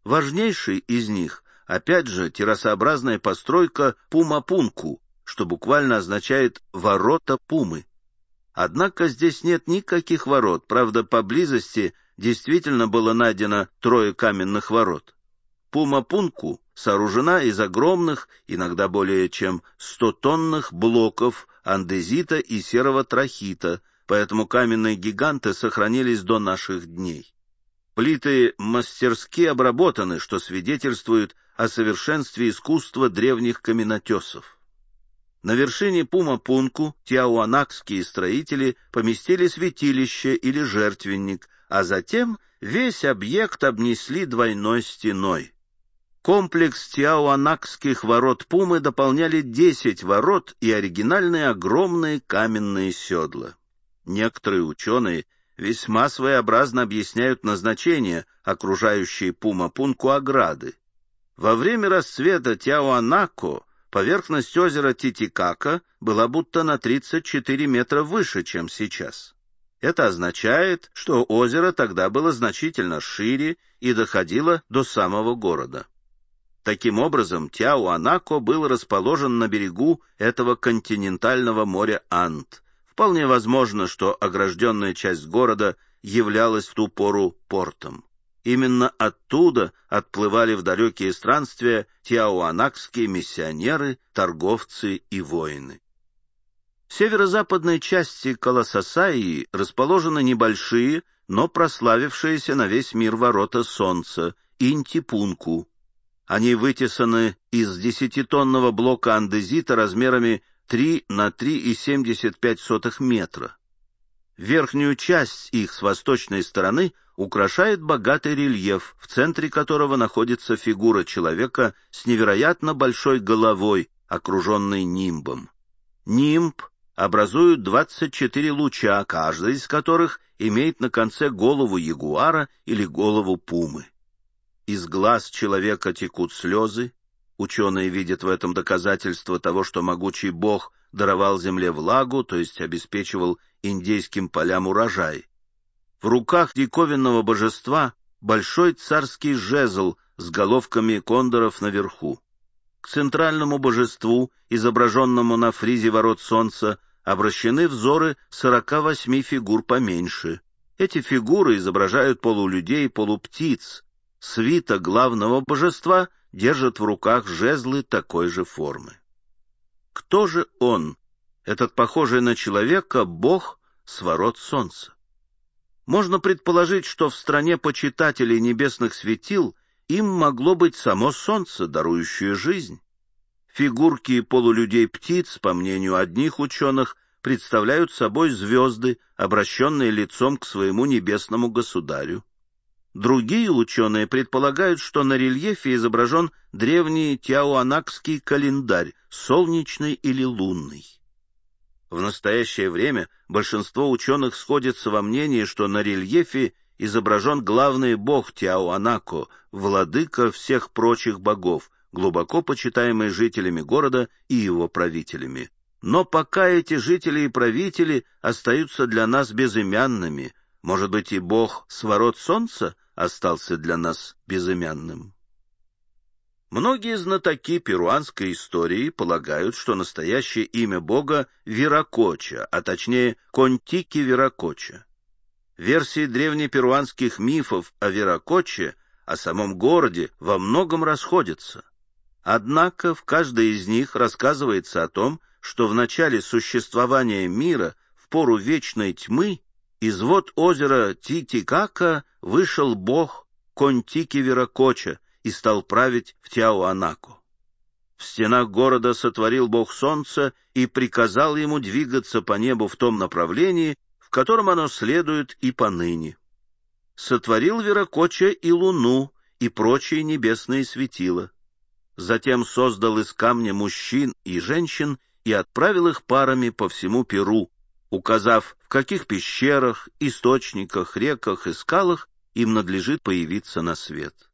Важнейший из них, опять же, террасообразная постройка Пума-Пунку, что буквально означает «ворота Пумы». Однако здесь нет никаких ворот, правда, поблизости действительно было найдено 3 каменных ворот. Пума-Пунку сооружена из огромных, иногда более чем 100-тонных блоков андезита и серого трахита, поэтому каменные гиганты сохранились до наших дней. Плиты мастерски обработаны, что свидетельствует о совершенстве искусства древних каменотесов. На вершине Пума-Пунку тиауанакские строители поместили святилище или жертвенник, а затем весь объект обнесли двойной стеной. Комплекс тиауанакских ворот Пумы дополняли 10 ворот и оригинальные огромные каменные седла. Некоторые ученые весьма своеобразно объясняют назначение окружающей Пума-Пунку ограды. Во время расцвета Тиауанако поверхность озера Титикака была будто на 34 метра выше, чем сейчас. Это означает, что озеро тогда было значительно шире и доходило до самого города. Таким образом, Тиауанако был расположен на берегу этого континентального моря Анд. Вполне возможно, что огражденная часть города являлась в ту пору портом. Именно оттуда отплывали в далекие странствия тиауанакские миссионеры, торговцы и воины. В северо-западной части Колососаи расположены небольшие, но прославившиеся на весь мир ворота солнца — Инти-Пунку. Они вытесаны из 10-тонного блока андезита размерами 3 на 3,75 метра. Верхнюю часть их с восточной стороны украшает богатый рельеф, в центре которого находится фигура человека с невероятно большой головой, окруженной нимбом. Нимб образует 24 луча, каждый из которых имеет на конце голову ягуара или голову пумы. Из глаз человека текут слезы. Ученые видят в этом доказательство того, что могучий бог даровал земле влагу, то есть обеспечивал индейским полям урожай. В руках диковинного божества большой царский жезл с головками кондоров наверху. К центральному божеству, изображенному на фризе ворот солнца, обращены взоры 48 фигур поменьше. Эти фигуры изображают полулюдей и полуптиц. Свита главного божества держит в руках жезлы такой же формы. Кто же он, этот похожий на человека бог с ворот солнца? Можно предположить, что в стране почитателей небесных светил им могло быть само солнце, дарующее жизнь. Фигурки полулюдей-птиц, по мнению одних ученых, представляют собой звезды, обращенные лицом к своему небесному государю. Другие ученые предполагают, что на рельефе изображен древний тиауанакский календарь, солнечный или лунный. В настоящее время большинство ученых сходятся во мнении, что на рельефе изображен главный бог Тиауанако, владыка всех прочих богов, глубоко почитаемый жителями города и его правителями. Но пока эти жители и правители остаются для нас безымянными, может быть, и бог с ворот солнца остался для нас безымянным. Многие знатоки перуанской истории полагают, что настоящее имя бога Виракоча, а точнее Контики-Виракоча. Версии древнеперуанских мифов о Виракоче, о самом городе, во многом расходятся. Однако в каждой из них рассказывается о том, что в начале существования мира, в пору вечной тьмы, из вод озера Титикака вышел бог Контики-Виракоча и стал править в Тиауанако. В стенах города сотворил бог солнца и приказал ему двигаться по небу в том направлении, в котором оно следует и поныне. Сотворил Виракоча и луну, и прочие небесные светила. Затем создал из камня мужчин и женщин и отправил их парами по всему Перу, указав, в каких пещерах, источниках, реках и скалах им надлежит появиться на свет.